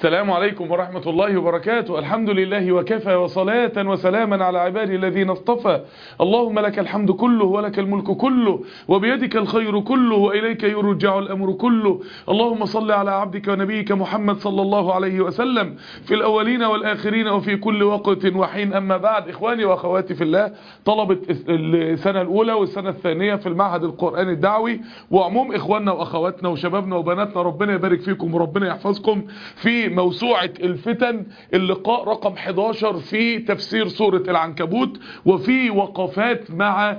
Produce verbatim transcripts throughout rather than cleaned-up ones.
السلام عليكم ورحمة الله وبركاته. الحمد لله وكفى وصلاة وسلاما على عبادي الذين اصطفى. اللهم لك الحمد كله ولك الملك كله وبيدك الخير كله وإليك يرجع الأمر كله. اللهم صل على عبدك ونبيك محمد صلى الله عليه وسلم في الأولين والآخرين وفي كل وقت وحين. أما بعد، إخواني وأخواتي في الله، طلبة السنة الأولى والسنة الثانية في المعهد القرآني الدعوي وعموم إخواننا وأخواتنا وشبابنا وبناتنا، ربنا يبارك فيكم وربنا يحفظكم، في موسوعة الفتن اللقاء رقم حداشر في تفسير سورة العنكبوت، وفي وقفات مع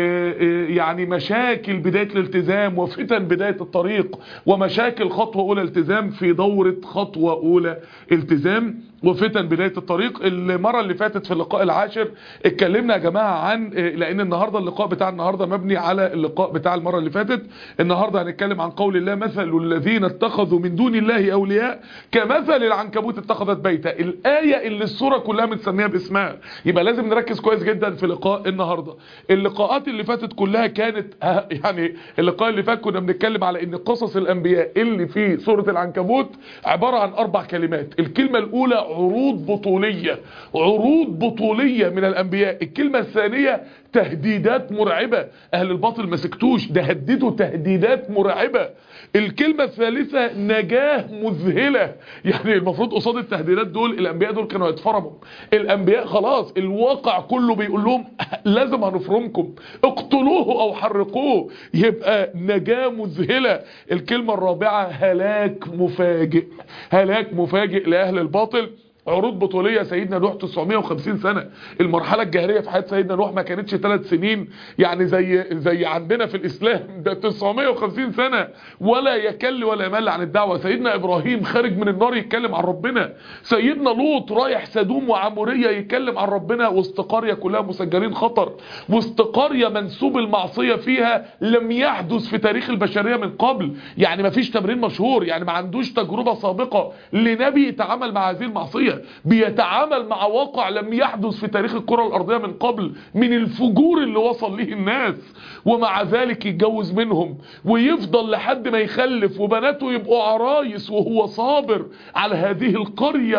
يعني مشاكل بداية الالتزام وفتن بداية الطريق ومشاكل خطوة أولى التزام في دورة خطوة أولى التزام وفتن بداية الطريق. المرة اللي فاتت في اللقاء العاشر اتكلمنا يا جماعة عن، لأن النهاردة اللقاء بتاع النهاردة مبني على اللقاء بتاع المرة اللي فاتت. النهاردة هنتكلم عن قول الله: مثل الذين اتخذوا من دون الله أولياء كمثل العنكبوت اتخذت بيتا. الآية اللي السورة كلها متسميها باسمها، يبقى لازم نركز كويس جدا في لقاء النهاردة. اللقاءات اللي فاتت كلها كانت يعني اللقاء اللي فات كنا بنتكلم على ان قصص الأنبياء اللي في سورة العنكبوت عبارة عن أربع كلمات. الكلمة الأولى عروض بطولية، عروض بطولية من الأنبياء. الكلمة الثانية تهديدات مرعبة، أهل الباطل ما سكتوش، ده هددوا تهديدات مرعبة. الكلمة الثالثة نجاة مذهلة، يعني المفروض قصاد التهديدات دول الأنبياء دول كانوا يتفرموا. الأنبياء خلاص الواقع كله بيقول لهم لازم هنفرمكم، اقتلوه أو حرقوه. يبقى نجاة مذهلة. الكلمة الرابعة هلاك مفاجئ، هلاك مفاجئ لأهل الباطل. عروض بطولية، سيدنا نوح تسعمائة وخمسين سنة. المرحلة الجاهلية في حياة سيدنا نوح ما كانتش ثلاث سنين يعني زي زي عندنا في الإسلام، ده تسعمائة وخمسين سنة ولا يكل ولا يمل عن الدعوة. سيدنا إبراهيم خارج من النار يتكلم عن ربنا. سيدنا لوط رايح سدوم وعمورية يتكلم عن ربنا، وسط قرية كلها مسجلين خطر، وسط قرية منسوب المعصية فيها لم يحدث في تاريخ البشرية من قبل. يعني ما فيش تمرين مشهور، يعني ما عندوش تجربة سابقة لنبي يتعامل مع هذه المعصية، بيتعامل مع واقع لم يحدث في تاريخ الكرة الأرضية من قبل من الفجور اللي وصل ليه الناس. ومع ذلك يتجوز منهم ويفضل لحد ما يخلف وبناته يبقوا عرايس، وهو صابر على هذه القرية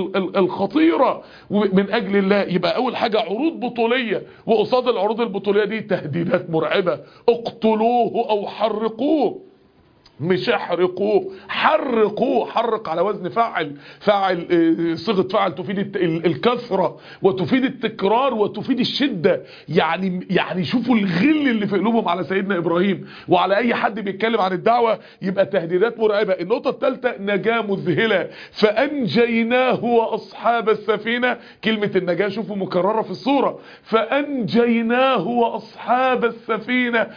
الخطيرة من أجل الله. يبقى أول حاجة عروض بطولية، وقصاد العروض البطولية دي تهديدات مرعبة: اقتلوه أو حرقوه. مش احرقوه، حرقوه. حرق على وزن فاعل، فاعل صيغه فاعل تفيد الكثره وتفيد التكرار وتفيد الشده. يعني يعني شوفوا الغل اللي في قلوبهم على سيدنا ابراهيم وعلى اي حد بيتكلم عن الدعوه. يبقى تهديدات مرعبه. النقطه الثالثه نجاه مذهله، فانجيناه واصحاب السفينه. كلمه النجاه شوفوا مكرره في السوره: فانجيناه واصحاب السفينه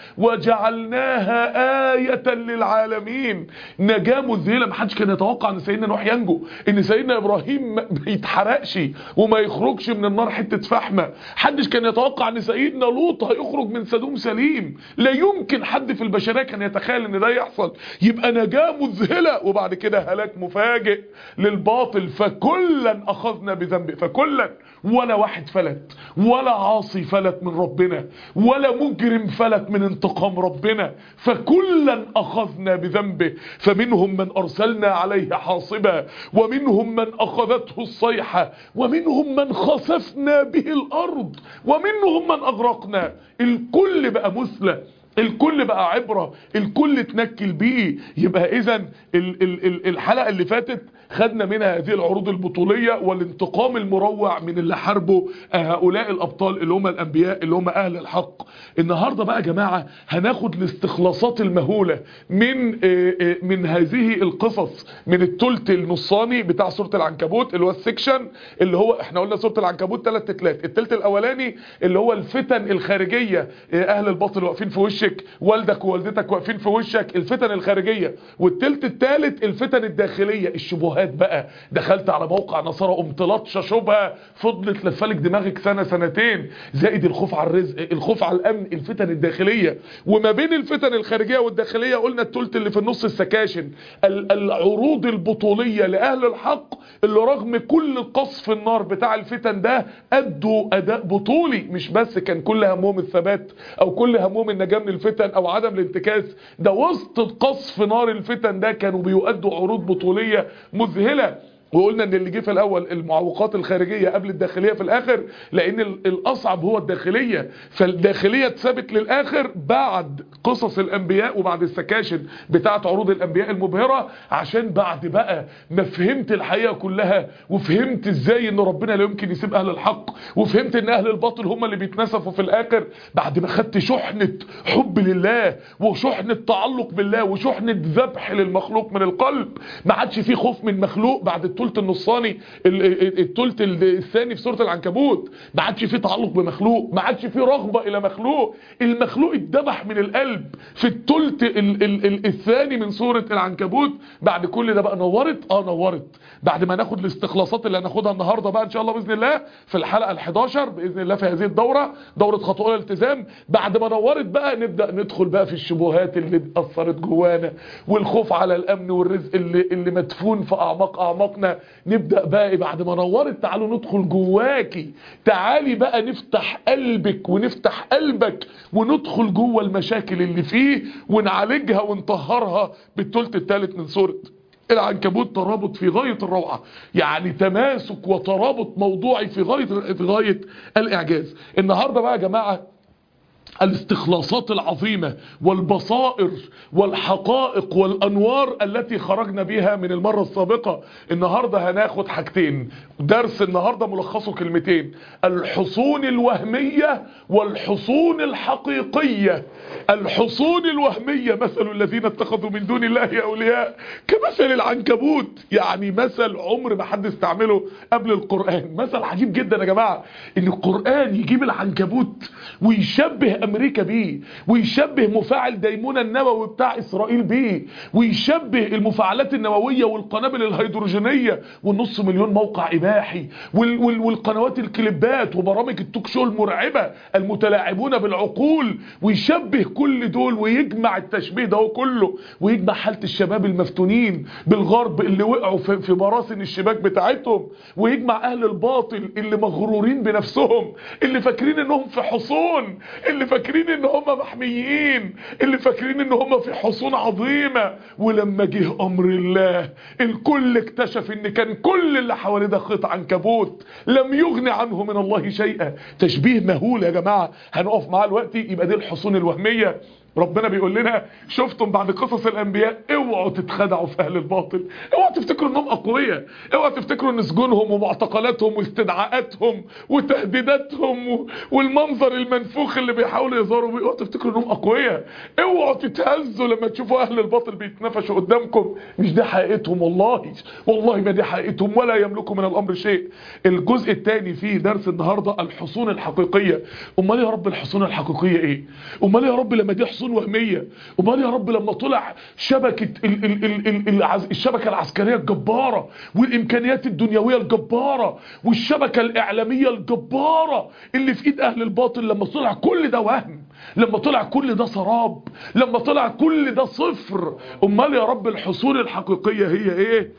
وجعلناها ايه للعالمين. العالمين. نجاة مذهلة. محدش كان يتوقع ان سيدنا نوح ينجو، ان سيدنا ابراهيم ما يتحرقش وما يخرجش من النار حتة فحمة. محدش كان يتوقع ان سيدنا لوط هيخرج من سدوم سليم. لا يمكن حد في البشرية كان يتخيل ان ده يحصل. يبقى نجاة مذهلة. وبعد كده هلاك مفاجئ للباطل: فكلا اخذنا بذنبه. فكلا، ولا واحد فلت، ولا عاصي فلت من ربنا، ولا مجرم فلت من انتقام ربنا. فكلا اخذنا بذنبه، فمنهم من أرسلنا عليه حاصبا، ومنهم من أخذته الصيحة، ومنهم من خسفنا به الأرض، ومنهم من أغرقنا. الكل بقى مثلى، الكل بقى عبرة، الكل اتنكل بيه. يبقى إذن الحلقة اللي فاتت خدنا منها هذه العروض البطولية والانتقام المروع من اللي حاربوا هؤلاء الأبطال اللي هم الأنبياء اللي هم أهل الحق. النهاردة بقى يا جماعة هناخد الاستخلاصات المهولة من من هذه القصص، من التلت النصاني بتاع سورة العنكبوت اللي هو السكشن، اللي هو احنا قلنا سورة العنكبوت ثلاث تلات. التلت الأولاني اللي هو الفتن الخارجية، أهل الباطل واقفين في وشك، والدك ووالدتك واقفين في وشك، الفتن الخارجية. والتلت الثالث الفتن الداخلية، الشبهات بقى. دخلت على موقع نصارى قمت لطشه شبهه فضلت لفلك دماغك سنه سنتين، زائد الخوف على الرزق، الخوف على الامن، الفتن الداخليه. وما بين الفتن الخارجيه والداخليه قلنا الثلث اللي في النص السكاشن، العروض البطوليه لاهل الحق اللي رغم كل قصف النار بتاع الفتن ده ادوا اداء بطولي. مش بس كان كل همهم الثبات او كل همهم النجاه من الفتن او عدم الانتكاس، ده وسط قصف نار الفتن ده كانوا بيؤدوا عروض بطوليه مذهله. وقلنا ان اللي جه في الاول المعوقات الخارجيه قبل الداخليه في الاخر، لان الاصعب هو الداخليه، فالداخليه اتثبت للاخر بعد قصص الانبياء وبعد السكاشن بتاعه عروض الانبياء المبهره، عشان بعد بقى ما فهمت الحقيقه كلها وفهمت ازاي ان ربنا لا يمكن يسيب اهل الحق، وفهمت ان اهل الباطل هم اللي بيتنسفوا في الاخر، بعد ما خدت شحنه حب لله وشحنه تعلق بالله وشحنه ذبح للمخلوق من القلب، ما عادش فيه خوف من مخلوق بعد الثلث النصاني الثلث الثاني في سوره العنكبوت، ما عادش فيه تعلق بمخلوق، ما عادش فيه رغبه الى مخلوق، المخلوق اتذبح من القلب في الثلث الثاني من سوره العنكبوت. بعد كل ده بقى نورت اه نورت بعد ما ناخد الاستخلاصات اللي هناخدها النهارده بقى ان شاء الله باذن الله في الحلقه الحادية باذن الله في هذه الدوره، دوره خطوات الالتزام. بعد ما نورت بقى نبدا ندخل بقى في الشبهات اللي اثرت جوانا والخوف على الامن والرزق اللي اللي مدفون في اعماق اعماقنا، نبدأ بقى بعد ما نورت تعالوا ندخل جواكي، تعالي بقى نفتح قلبك ونفتح قلبك وندخل جوه المشاكل اللي فيه ونعالجها ونطهرها بالثلث الثالث من سورة العنكبوت. ترابط في غاية الروعة، يعني تماسك وترابط موضوعي في غاية في غاية الإعجاز. النهاردة بقى يا جماعة الاستخلاصات العظيمة والبصائر والحقائق والأنوار التي خرجنا بها من المرة السابقة، النهاردة هناخد حاجتين. درس النهاردة ملخصه كلمتين: الحصون الوهمية والحصون الحقيقية. الحصون الوهمية مثل الذين اتخذوا من دون الله أولياء كمثل العنكبوت، يعني مثل عمر ما حد استعمله قبل القرآن، مثل عجيب جدا يا جماعة، ان القرآن يجيب العنكبوت ويشبه امريكا بيه، ويشبه مفاعل ديمونة النووي بتاع اسرائيل بيه، ويشبه المفاعلات النووية والقنابل الهيدروجينية والنص مليون موقع اباحي وال وال والقنوات الكليبات وبرامج التوك شو المرعبة المتلاعبون بالعقول، ويشبه كل دول ويجمع التشبيه ده كله، ويجمع حالة الشباب المفتونين بالغرب اللي وقعوا في, في براسن الشباك بتاعتهم، ويجمع اهل الباطل اللي مغرورين بنفسهم، اللي فاكرين انهم في حصون، اللي فاكرين ان هم محميين، اللي فاكرين ان هم في حصون عظيمة. ولما جه امر الله الكل اكتشف ان كان كل اللي حواليه ده خيط عنكبوت لم يغني عنه من الله شيئا. تشبيه مهول يا جماعة هنقف معاه دلوقتي. يبقى دي الحصون الوهمية. ربنا بيقول لنا شفتم بعد قصص الانبياء اوعوا تتخدعوا في اهل الباطل، اوعوا تفتكروا انهم اقوياء، اوعوا تفتكروا ان سجونهم ومعتقلاتهم واستدعاءاتهم وتهديداتهم والمنظر المنفوخ اللي بيحاولوا يظهروا بيه، اوعوا تفتكروا انهم اقوياء، اوعوا تتهزوا لما تشوفوا اهل الباطل بيتنفشوا قدامكم، مش دي حقيقتهم، والله والله ما دي حقيقتهم ولا يملكوا من الامر شيء. الجزء الثاني في درس النهارده الحصون الحقيقيه. امال يا رب الحصون الحقيقيه ايه؟ امال يا رب لما دي حصون وهمية، امال يا رب لما طلع شبكة ال ال ال ال العز الشبكة العسكرية الجبارة والامكانيات الدنيوية الجبارة والشبكة الاعلامية الجبارة اللي في ايد اهل الباطل، لما طلع كل ده وهم، لما طلع كل ده سراب، لما طلع كل ده صفر، امال يا رب الحصول الحقيقية هي ايه؟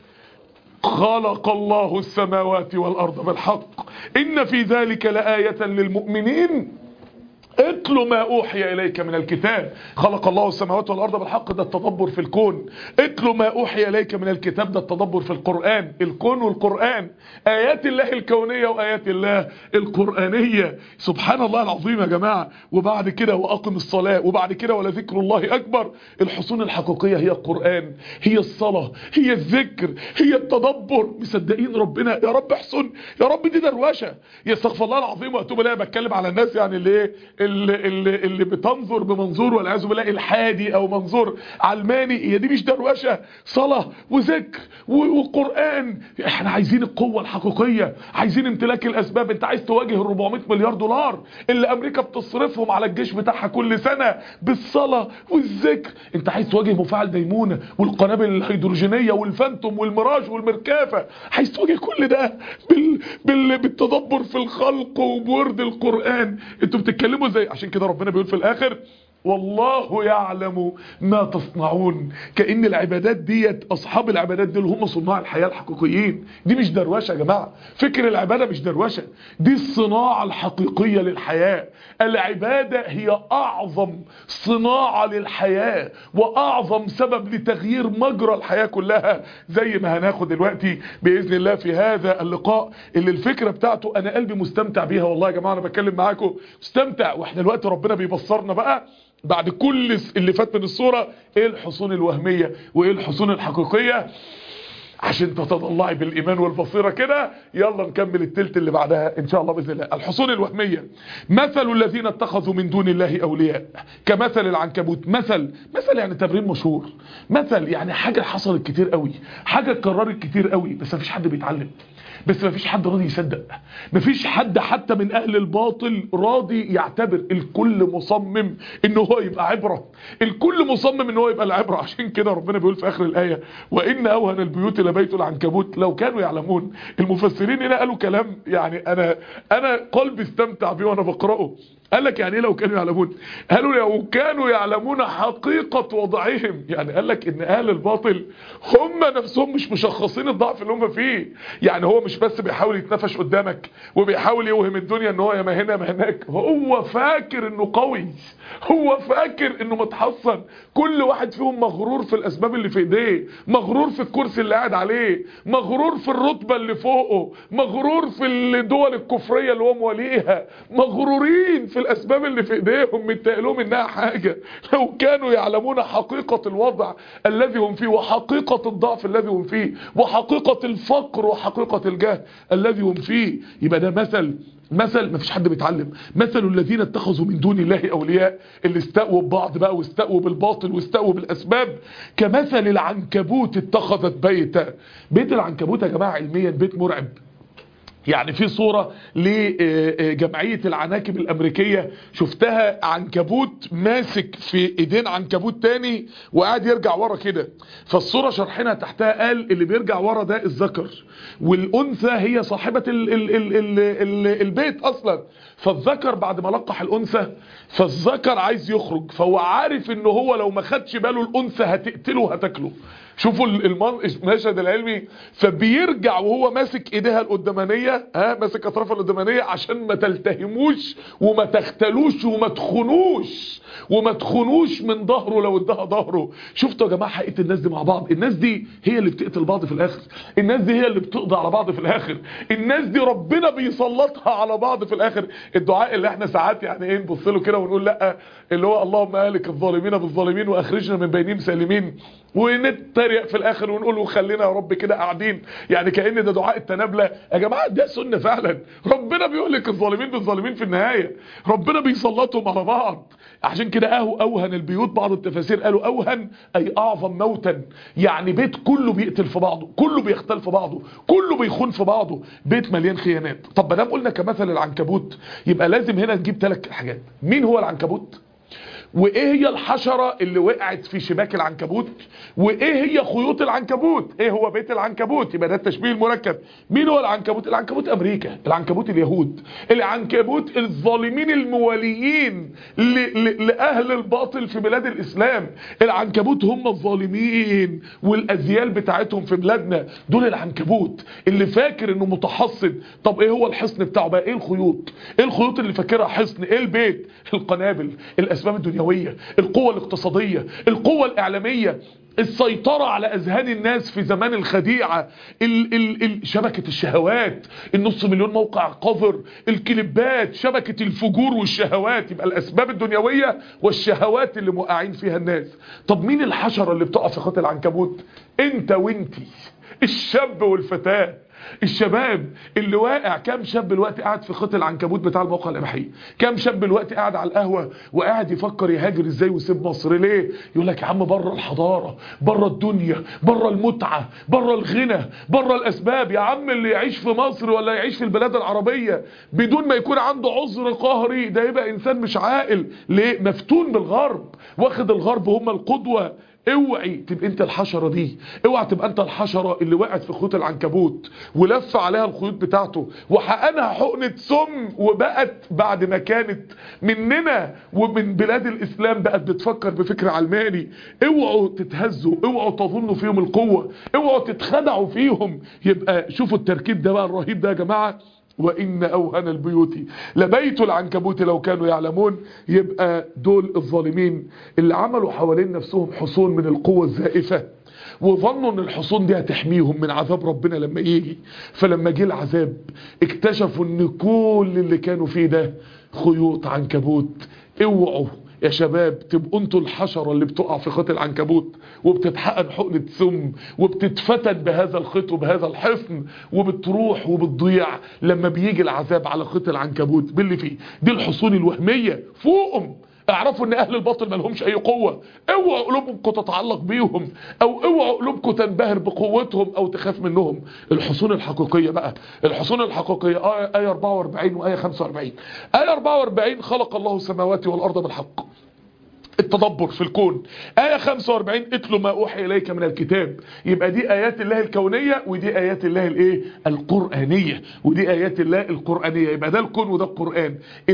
خلق الله السماوات والارض بالحق ان في ذلك لآية للمؤمنين اتلو ما اوحي اليك من الكتاب. خلق الله السماوات والارض بالحق، ده التدبر في الكون. اتلو ما اوحي اليك من الكتاب، ده التدبر في القرآن. الكون والقرآن، ايات الله الكونية وايات الله القرآنية. سبحان الله العظيم يا جماعة. وبعد كده واقم الصلاة، وبعد كده ولذكر الله اكبر. الحصون الحقيقية هي القرآن، هي الصلاة، هي الذكر، هي التدبر. مصدقين ربنا يا رب احسن، يا رب دي دروشة. يستغفر الله العظيم واتوب اليه. بتكلم على الناس يعني اللي ايه اللي, اللي, اللي بتنظر بمنظور والعياذ بالله الحادي او منظور علماني. هي دي مش دروشه، صلاه وذكر وقران. احنا عايزين القوه الحقيقيه، عايزين امتلاك الاسباب. انت عايز تواجه ال أربعمائة مليار دولار اللي امريكا بتصرفهم على الجيش بتاعها كل سنه بالصلاه والذكر. انت عايز تواجه مفاعل ديمونه والقنابل الهيدروجينيه والفانتوم والميراج والمركافه. عايز تواجه كل ده بال... بال... بالتدبر في الخلق وبورد القران. انتوا بتتكلموا ازاي؟ عشان كده ربنا بيقول في الاخر والله يعلم ما تصنعون. كأن العبادات ديت اصحاب العبادات دول هم صناع الحياة الحقيقيين. دي مش دروشة يا جماعة، فكر العبادة مش دروشة، دي الصناعة الحقيقية للحياة. العبادة هي اعظم صناعة للحياة واعظم سبب لتغيير مجرى الحياة كلها، زي ما هناخد دلوقتي بإذن الله في هذا اللقاء اللي الفكرة بتاعته انا قلبي مستمتع بيها. والله يا جماعة انا بتكلم معاكم مستمتع، واحنا دلوقتي ربنا بيبصرنا بقى بعد كل اللي فات من الصورة ايه الحصون الوهمية وايه الحصون الحقيقية، عشان تتضلعي بالايمان والبصيرة كده. يلا نكمل التلت اللي بعدها ان شاء الله باذن الله. الحصون الوهمية: مثل الذين اتخذوا من دون الله اولياء كمثل العنكبوت. مثل مثل يعني تمرين مشهور، مثل يعني حاجة حصلت كتير قوي، حاجة اتكررت كتير قوي، بس مفيش حد بيتعلم، بس مفيش حد راضي يصدق، مفيش حد حتى من اهل الباطل راضي يعتبر. الكل مصمم ان هو يبقى عبرة، الكل مصمم ان هو يبقى العبرة. عشان كده ربنا بيقول في اخر الاية: وان اوهن البيوت لبيت العنكبوت لو كانوا يعلمون. المفسرين هنا قالوا كلام يعني انا انا قلبي استمتع بيه وانا بقراه. قال لك يعني ايه لو كانوا يعلمون؟ قالوا لو كانوا يعلمون حقيقة وضعهم. يعني قال لك ان اهل الباطل هم نفسهم مش مشخصين الضعف اللي هم فيه. يعني هو مش بس بيحاول يتنفش قدامك وبيحاول يوهم الدنيا ان هو يا ما هنا ما هناك، هو فاكر انه قوي، هو فاكر انه متحصن. كل واحد فيهم مغرور في الاسباب اللي في ايديه، مغرور في الكرسي اللي قاعد عليه، مغرور في الرتبة اللي فوقه، مغرور في الدول الكفرية اللي هو مواليها، مغرورين في الاسباب اللي في ايديهم، متقلهم انها حاجة. لو كانوا يعلمون حقيقة الوضع الذي هم فيه، وحقيقة الضعف الذي هم فيه، وحقيقة الفقر وحقيقة الجهل الذي هم فيه. يبقى ده مثل مثل مفيش حد بيتعلم. مثل الذين اتخذوا من دون الله اولياء، اللي استقوا ببعض بقى واستقوا بالباطل واستقوا بالاسباب، كمثل العنكبوت اتخذت بيتا. بيت العنكبوت يا جماعة علميا بيت مرعب. يعني في صورة لجمعية العناكب الامريكية شفتها، عنكبوت ماسك في ايدين عنكبوت تاني وقاعد يرجع ورا كده. فالصورة شرحنا تحتها قال اللي بيرجع ورا ده الذكر، والانثى هي صاحبة ال ال ال ال ال البيت اصلا. فالذكر بعد ما لقح الانثى، فالذكر عايز يخرج، فهو عارف ان هو لو ما خدش باله الانثى هتقتله وهتاكله. شوفوا المشهد العلمي. فبيرجع وهو ماسك ايديها القدامانيه، ها ماسك اطرافها القدامانيه عشان ما تلتهموش وما تختلوش وما تخنوش وما تخنوش من ظهره لو ادها ظهره. شفتوا يا جماعه حقيقه الناس دي مع بعض؟ الناس دي هي اللي بتقتل بعض في الاخر، الناس دي هي اللي بتقضي على بعض في الاخر، الناس دي ربنا بيسلطها على بعض في الاخر. الدعاء اللي احنا ساعات يعني ايه نبص له كده ونقول لا، اللي هو اللهم اهلك الظالمين بالظالمين واخرجنا من بينهم سالمين، ونتريق في الاخر ونقول له خلينا يا رب كده قاعدين، يعني كأن ده دعاء التنابلة. يا جماعه ده سنه فعلا، ربنا بيقول لك الظالمين بالظالمين في النهايه، ربنا بيسلطهم على بعض. عشان كده اهو اوهن البيوت، بعض التفاسير قالوا اوهن اي اعظم موتا، يعني بيت كله بيقتل في بعضه، كله بيختل في بعضه، كله بيخون في بعضه، بيت مليان خيانات. طب ما دام قلنا كمثل العنكبوت، يبقى لازم هنا نجيب ثلاث حاجات. مين هو العنكبوت؟ وايه هي الحشرة اللي وقعت في شباك العنكبوت؟ وايه هي خيوط العنكبوت؟ ايه هو بيت العنكبوت؟ يبقى ده التشبيه المركب. مين هو العنكبوت؟ العنكبوت امريكا، العنكبوت اليهود، العنكبوت الظالمين المواليين لاهل الباطل في بلاد الاسلام. العنكبوت هم الظالمين والاذيال بتاعتهم في بلادنا، دول العنكبوت اللي فاكر انه متحصن. طب ايه هو الحصن بتاعه بقى؟ ايه الخيوط؟ ايه الخيوط اللي فاكرها حصن؟ ايه البيت؟ القنابل، الاسباب الدنيوية، القوة الاقتصادية، القوة الاعلامية، السيطرة على اذهان الناس في زمان الخديعة، ال ال ال شبكة الشهوات، النص مليون موقع قذر، الكليبات، شبكة الفجور والشهوات. يبقى الاسباب الدنيوية والشهوات اللي موقعين فيها الناس. طب مين الحشرة اللي بتقع في خط العنكبوت؟ انت وانتي، الشاب والفتاة. الشباب اللي واقع، كام شاب دلوقتي قاعد في خط العنكبوت بتاع الموقع الاباحيه؟ كام شاب دلوقتي قاعد على القهوه وقاعد يفكر يهاجر ازاي ويسيب مصر؟ ليه؟ يقول لك يا عم بره الحضاره، بره الدنيا، بره المتعه، بره الغنى، بره الاسباب. يا عم اللي يعيش في مصر ولا يعيش في البلاد العربيه بدون ما يكون عنده عذر قهري، ده يبقى انسان مش عاقل. ليه؟ مفتون بالغرب، واخد الغرب هم القدوه اوعي تبقى انت الحشرة دي، اوعي تبقى انت الحشرة اللي وقعت في خيوط العنكبوت ولف عليها الخيوط بتاعته وحقنها حقنة سم، وبقت بعد ما كانت مننا ومن بلاد الاسلام بقت بتفكر بفكر علماني. اوعوا تتهزوا، اوعوا تظنوا فيهم القوة، اوعوا تتخدعوا فيهم. يبقى شوفوا التركيب ده بقى الرهيب ده يا جماعة. وإن أوهن البيوت لبيت العنكبوت لو كانوا يعلمون. يبقى دول الظالمين اللي عملوا حوالين نفسهم حصون من القوة الزائفة، وظنوا ان الحصون دي هتحميهم من عذاب ربنا لما يجي. فلما جه العذاب اكتشفوا ان كل اللي كانوا فيه ده خيوط عنكبوت. اوعوا يا شباب تبقوا انتوا الحشرة اللي بتقع في خيط العنكبوت وبتتحقن حقنة سم وبتتفتن بهذا الخيط وبهذا الحصن وبتروح وبتضيع لما بيجي العذاب على خيط العنكبوت باللي فيه. دي الحصون الوهمية فوقهم. اعرفوا ان اهل الباطل ما لهمش اي قوة. اوعوا قلوبكم تتعلق بيهم، او اوعوا قلوبكم تنبهر بقوتهم او تخاف منهم. الحصون الحقيقية بقى، الحصون الحقيقية آية أربعة وأربعين وآية خمسة وأربعين. آية أربعة وأربعين خلق الله السماوات والأرض بالحق، التدبر في الكون. آية خمسة وأربعين اتلو ما أوحي إليك من الكتاب. يبقى دي آيات الله الكونية ودي آيات الله الايه القرآنية، ودي آيات الله القرآنية. يبقى ده الكون وده القرآن،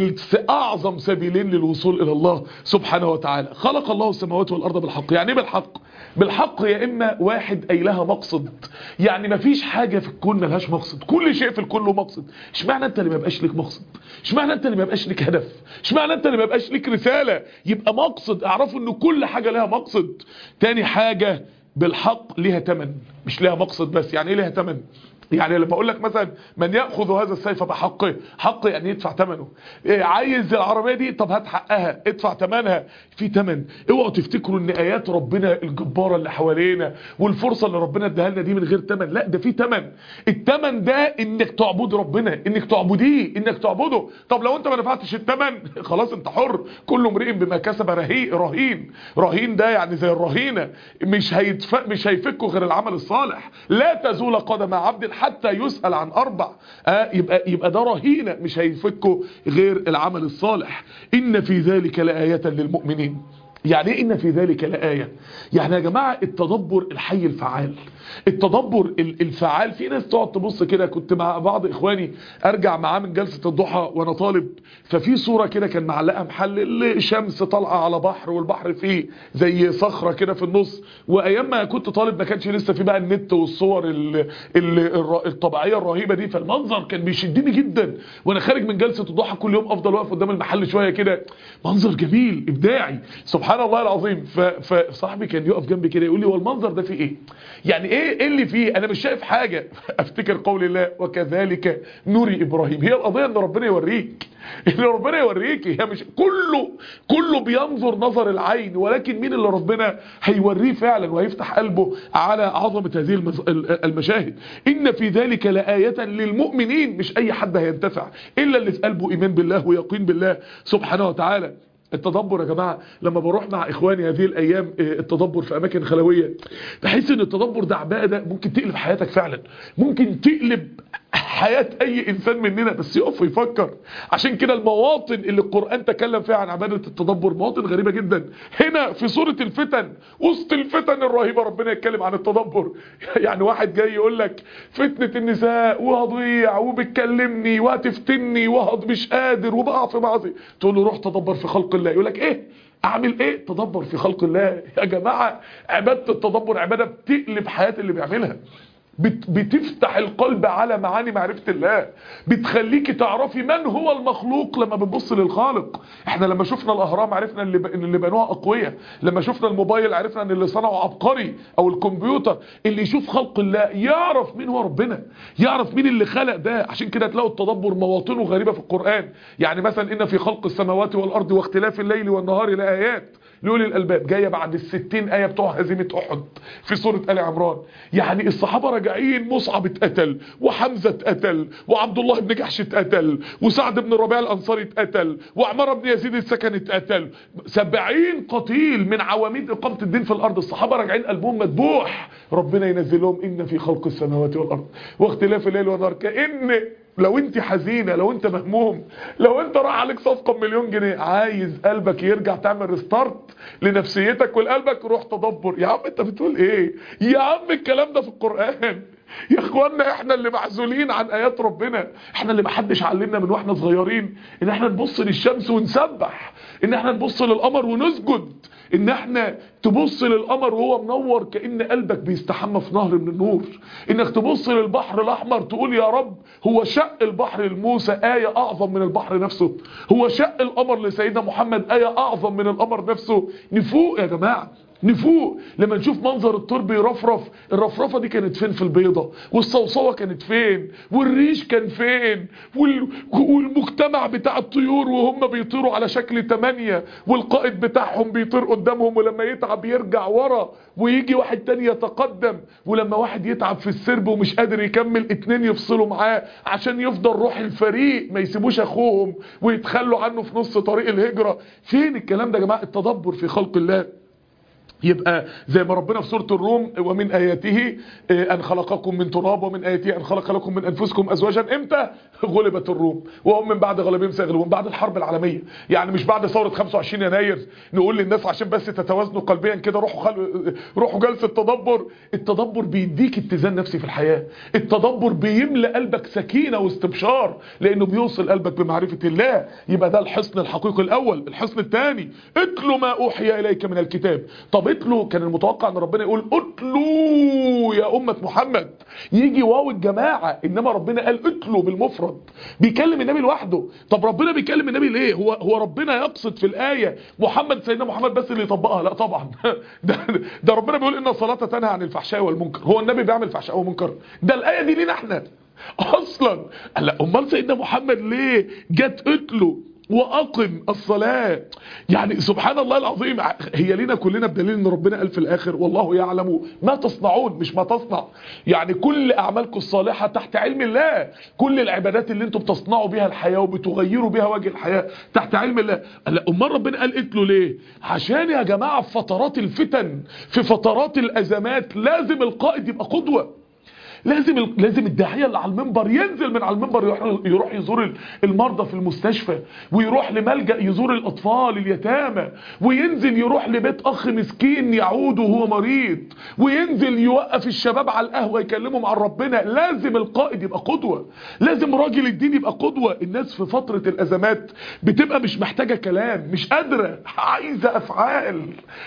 أعظم سبيلين للوصول إلى الله سبحانه وتعالى. خلق الله السماوات والأرض بالحق. يعني ايه بالحق؟ بالحق يا إما واحد أي لها مقصد، يعني مفيش حاجة في الكون ملهاش مقصد، كل شيء في الكون له مقصد. اشمعنى انت اللي ما يبقاش لك مقصد؟ اشمعنى انت اللي ما يبقاش لك هدف؟ اشمعنى انت اللي ما يبقاش لك رسالة؟ يبقى مقصد. اعرفوا ان كل حاجة لها مقصد. تاني حاجة بالحق ليها تمن، مش ليها مقصد بس. يعني ايه ليها تمن؟ يعني لما اقول لك مثلا من ياخذ هذا السيف بحقه، حق يعني يدفع ثمنه. إيه عايز العربيه دي؟ طب هات حقها، ادفع ثمنها، في ثمن. اوعوا تفتكروا ان ايات ربنا الجباره اللي حوالينا والفرصه اللي ربنا اداها لنا دي من غير ثمن. لا، ده في ثمن. الثمن ده انك تعبد ربنا، انك تعبديه، انك تعبده. طب لو انت ما دفعتش الثمن خلاص انت حر. كل امرئ بما كسب رهين. رهين رهين ده يعني زي الرهينه، مش هيدفع، مش هيفكه غير العمل الصالح. لا تزول قدم عبد حتى يسأل عن أربع. آه يبقى, يبقى ده رهينة مش هيفكوا غير العمل الصالح. إن في ذلك لآية للمؤمنين. يعني ايه إن في ذلك لآية؟ يعني يا جماعة التدبر الحي الفعال، التدبر الفعال. في ناس تقعد تبص كده. كنت مع بعض إخواني أرجع معاه من جلسة الضحى وأنا طالب، ففي صورة كده كان معلقة محل الشمس طالعة على بحر، والبحر فيه زي صخرة كده في النص. وأيام ما كنت طالب ما كانش لسه في بقى النت والصور ال ال الطبيعية الرهيبة دي. فالمنظر كان بيشدني جدا وأنا خارج من جلسة الضحى. كل يوم أفضل واقف قدام المحل شوية كده، منظر جميل إبداعي سبحان الله العظيم. فصاحبي كان يقف جنبي كده يقول لي هو المنظر ده فيه إيه؟ يعني ايه ايه اللي فيه؟ انا مش شايف حاجة. افتكر قول الله وكذلك نري ابراهيم. هي القضية ان ربنا يوريك، ان ربنا يوريك. هي مش كله كله بينظر نظر العين، ولكن مين اللي ربنا هيوريه فعلا وهيفتح قلبه على عظمة هذه المشاهد. ان في ذلك لآية للمؤمنين. مش اي حد هينتفع الا اللي في قلبه ايمان بالله ويقين بالله سبحانه وتعالى. التدبر يا جماعة لما بروح مع اخواني هذه الايام التدبر في اماكن خلوية، بحس ان التدبر ده عبادة ممكن تقلب حياتك فعلا، ممكن تقلب حياة اي انسان مننا بس يقف ويفكر. عشان كده المواطن اللي القرآن تكلم فيها عن عبادة التدبر مواطن غريبة جدا. هنا في سورة الفتن، وسط الفتن الرهيبة ربنا يتكلم عن التدبر. يعني واحد جاي يقول لك فتنة النساء وهضيع وبتكلمني وهتفتني وهض مش قادر وبقع في معصية، تقول له روح تدبر في خلق الله. يقول لك ايه اعمل ايه؟ تدبر في خلق الله. يا جماعة عبادة التدبر عبادة بتقلب حياة اللي بيعملها، بتفتح القلب على معاني معرفة الله، بتخليكي تعرفي من هو المخلوق لما بتبص للخالق. احنا لما شفنا الاهرام عرفنا ان اللي بنوها اقوياء، لما شفنا الموبايل عرفنا ان اللي صنعه عبقري، او الكمبيوتر. اللي يشوف خلق الله يعرف مين هو ربنا، يعرف مين اللي خلق ده. عشان كده تلاقوا التدبر مواطنه غريبة في القرآن. يعني مثلا ان في خلق السماوات والارض واختلاف الليل والنهار لآيات لأولي الألباب، جاية بعد الستين آية بتوع هزيمة أحد في سورة آل عمران. يعني الصحابة راجعين، مصعب اتقتل وحمزة اتقتل وعبد الله بن جحش اتقتل وسعد بن الربيع الأنصاري اتقتل وعمار بن يزيد السكني اتقتل. سبعين قتيل من عواميد إقامة الدين في الأرض. الصحابة راجعين قلبهم مدبوح. ربنا ينزل لهم إن في خلق السماوات والأرض واختلاف الليل والنهار. كأن لو انت حزينة، لو انت مهموم، لو انت راح عليك صفقة بمليون جنيه، عايز قلبك يرجع تعمل ريستارت لنفسيتك ولقلبك، روح تدبر. يا عم انت بتقول ايه يا عم؟ الكلام ده في القرآن يا اخوانا. احنا اللي معزولين عن ايات ربنا، احنا اللي محدش علمنا من واحنا صغيرين ان احنا نبص للشمس ونسبح، ان احنا نبص للقمر ونسجد، ان احنا تبص للقمر وهو منور كأن قلبك بيستحمى في نهر من النور، انك تبص للبحر الاحمر تقول يا رب هو شق البحر لموسى آية اعظم من البحر نفسه، هو شق القمر لسيدنا محمد آية اعظم من القمر نفسه. نفوق يا جماعة، نفوق لما نشوف منظر الطير بيرفرف. الرفرفه دي كانت فين في البيضه؟ والصوصوه كانت فين؟ والريش كان فين؟ وال... والمجتمع بتاع الطيور وهم بيطيروا على شكل تمانية، والقائد بتاعهم بيطير قدامهم، ولما يتعب يرجع ورا ويجي واحد تاني يتقدم، ولما واحد يتعب في السرب ومش قادر يكمل اتنين يفصلوا معاه عشان يفضل روح الفريق، ما يسيبوش اخوهم ويتخلوا عنه في نص طريق الهجره. فين الكلام ده يا جماعه؟ التدبر في خلق الله. يبقى زي ما ربنا في سورة الروم ومن آياته أن خلقكم من تراب ومن آياته أن خلق لكم من أنفسكم أزواجا. إمتى غلبت الروم وهم من بعد غلبهم سيغلبون؟ بعد الحرب العالمية، يعني مش بعد ثورة خمسة وعشرين يناير. نقول للناس عشان بس تتوازنوا قلبيا كده، روحوا خل... روحوا جلسة تدبر. التدبر بيديك اتزان نفسي في الحياة، التدبر بيملأ قلبك سكينة واستبشار لأنه بيوصل قلبك بمعرفة الله. يبقى ده الحصن الحقيقي الأول. الحصن الثاني اتلوا ما أوحي إليك من الكتاب. طب اتلوا، كان المتوقع ان ربنا يقول اتلوا يا أمة محمد، يجي واو الجماعة، انما ربنا قال اتلوا بالمفرد، بيكلم النبي لوحده. طب ربنا بيكلم النبي ليه؟ هو هو ربنا يقصد في الآية محمد سيدنا محمد بس اللي يطبقها؟ لا طبعا. ده, ده ربنا بيقول ان الصلاة تنهى عن الفحشاء والمنكر. هو النبي بيعمل فحشاء ومنكر؟ ده الآية دي لينا احنا اصلا. لا امال سيدنا محمد ليه جت اتلوا واقم الصلاة؟ يعني سبحان الله العظيم، هي لينا كلنا بدليل ان ربنا قال في الاخر والله يعلم ما تصنعون، مش ما تصنع. يعني كل اعمالكم الصالحة تحت علم الله، كل العبادات اللي انتم بتصنعوا بيها الحياة وبتغيروا بيها وجه الحياة تحت علم الله. لا امال ربنا قال اتلوا ليه؟ عشان يا جماعة في فترات الفتن، في فترات الازمات، لازم القائد يبقى قدوة. لازم لازم الداعيه اللي على المنبر ينزل من على المنبر، يروح, يروح يزور المرضى في المستشفى، ويروح لملجأ يزور الاطفال اليتامى، وينزل يروح لبيت اخ مسكين يعود وهو مريض، وينزل يوقف الشباب على القهوه يكلمهم عن ربنا. لازم القائد يبقى قدوه، لازم راجل الدين يبقى قدوه. الناس في فتره الازمات بتبقى مش محتاجه كلام، مش قادره، عايزه افعال،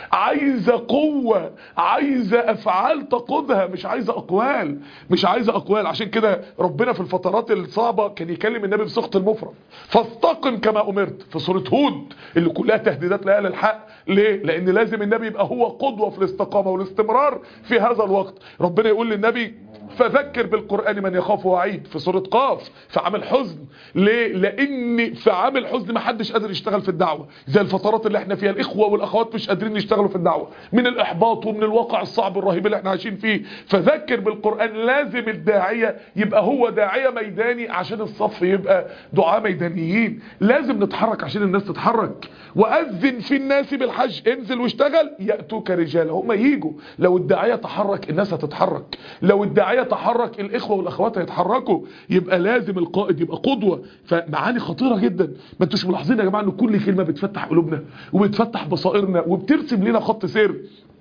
عايزه قوه، عايزه افعال تقودها، مش عايزه اقوال، مش عايزه اقوال. عشان كده ربنا في الفترات الصعبه كان يكلم النبي بصيغه المفرد، فاستقم كما امرت في سوره هود اللي كلها تهديدات لاهل الحق. ليه؟ لان لازم النبي يبقى هو قدوه في الاستقامه والاستمرار في هذا الوقت. ربنا يقول للنبي فذكر بالقرآن من يخاف وعيد في سورة قاف في عام الحزن. ليه؟ لان في عام الحزن ما حدش قادر يشتغل في الدعوة زي الفترات اللي احنا فيها، الاخوة والاخوات مش قادرين يشتغلوا في الدعوة من الاحباط ومن الواقع الصعب الرهيب اللي احنا عايشين فيه. فذكر بالقرآن، لازم الداعية يبقى هو داعية ميداني عشان الصف يبقى دعاء ميدانيين. لازم نتحرك عشان الناس تتحرك. وأذن في الناس بالحج، انزل واشتغل يأتوك رجالا، هم ييجوا. لو الداعية تحرك الناس هتتحرك، لو الداعية تحرك الاخوة والاخوات هيتحركوا. يبقى لازم القائد يبقى قدوة. فمعاني خطيرة جدا. ما انتوش ملاحظين يا جماعة ان كل كلمة بتفتح قلوبنا وبتفتح بصائرنا وبترسم لنا خط سير؟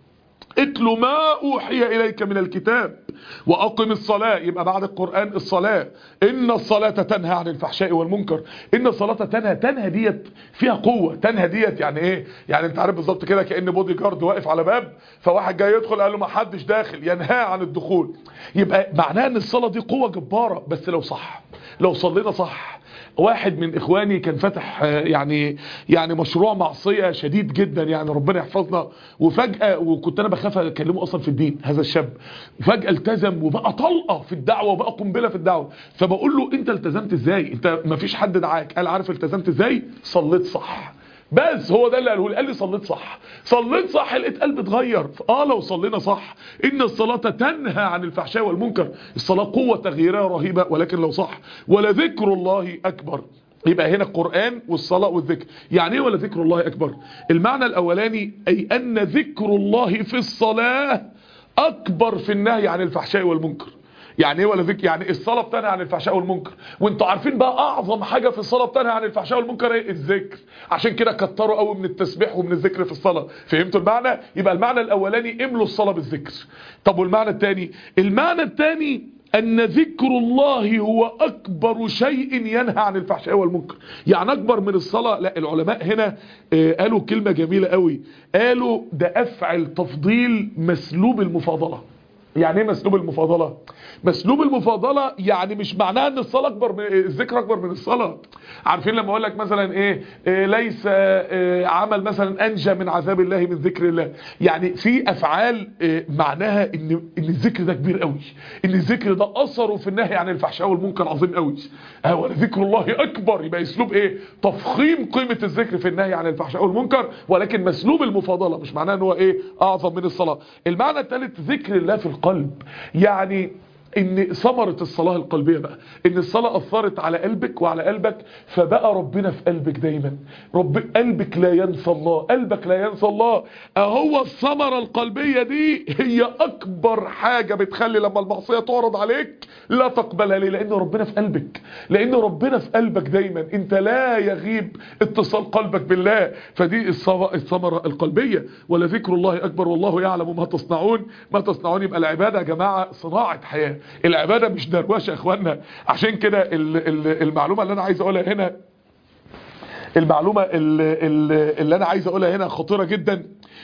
اتلوا ما اوحي اليك من الكتاب واقم الصلاة. يبقى بعد القرآن الصلاة. ان الصلاة تنهى عن الفحشاء والمنكر. ان الصلاة تنهى، تنهى ديت فيها قوة. تنهى ديت يعني ايه؟ يعني انت عارف بالظبط كده كأن بودي جارد واقف على باب، فواحد جاي يدخل قال له ما حدش داخل، ينهى عن الدخول. يبقى معناها ان الصلاة دي قوة جبارة، بس لو صح، لو صلينا صح. واحد من اخواني كان فاتح يعني يعني مشروع معصية شديد جدا، يعني ربنا يحفظنا، وفجأة وكنت انا بخاف اكلمه اصلا في الدين هذا الشاب، وفجأة التزم وبقى طلقة في الدعوة وبقى قنبلة في الدعوة. فبقول له انت التزمت ازاي؟ انت ما فيش حد دعاك. قال عارف التزمت ازاي؟ صليت صح. بس هو ده اللي قاله لي. قال لي صليت صح، صليت صح، لقيت قلبي اتغير. اه لو صلينا صح. ان الصلاة تنهى عن الفحشاء والمنكر. الصلاة قوة تغييرها رهيبة، ولكن لو صح. ولذكر الله اكبر. يبقى هنا القرآن والصلاة والذكر. يعني ايه ولذكر الله اكبر؟ المعنى الاولاني اي ان ذكر الله في الصلاة اكبر في النهي عن الفحشاء والمنكر. يعني ايه ولا ذكر؟ يعني الصلاه بتنهى عن الفحشاء والمنكر، وانتوا عارفين بقى اعظم حاجه في الصلاه بتنهى عن الفحشاء والمنكر ايه؟ الذكر. عشان كده كتروا قوي من التسبيح ومن الذكر في الصلاه. فهمتوا المعنى؟ يبقى المعنى الاولاني املوا الصلاه بالذكر. طب والمعنى الثاني؟ المعنى الثاني أن ذكر الله هو أكبر شيء ينهى عن الفحشاء والمنكر. يعني أكبر من الصلاة. لا، العلماء هنا قالوا كلمة جميلة قوي، قالوا ده أفعل تفضيل مسلوب المفاضلة. يعني ايه مسلوب المفاضلة؟ مسلوب المفاضلة يعني مش معناها ان الصلاة اكبر من الذكر، اكبر من الصلاة. عارفين لما اقول لك مثلا ايه, إيه ليس إيه عمل مثلا انجى من عذاب الله من ذكر الله، يعني في افعال إيه معناها ان ان الذكر ده كبير قوي، ان الذكر ده اثره في النهي عن الفحشاء والمنكر عظيم قوي. اه ذكر الله اكبر، يبقى اسلوب ايه؟ تفخيم قيمة الذكر في النهي عن الفحشاء والمنكر، ولكن مسلوب المفاضلة مش معناه ان هو ايه اعظم من الصلاة. المعنى الثالث ذكر الله في القلب. يعني ان ثمرة الصلاة القلبية بقى ان الصلاة اثرت على قلبك وعلى قلبك، فبقى ربنا في قلبك دايما. رب قلبك لا ينسى الله، قلبك لا ينسى الله. اهو الثمرة القلبية دي هي اكبر حاجة بتخلي لما المعصية تعرض عليك لا تقبلها. ليه؟ لان ربنا في قلبك، لان ربنا في قلبك دايما، انت لا يغيب اتصال قلبك بالله. فدي الثمرة القلبية. ولذكر الله اكبر والله يعلم ما تصنعون. ما تصنعون يبقى العبادة يا جماعة صناعة حياة، العبادة مش دروشة يا اخوانا. عشان كده المعلومة اللي انا عايز اقولها هنا، المعلومة اللي, اللي انا عايز اقولها هنا خطيرة جدا،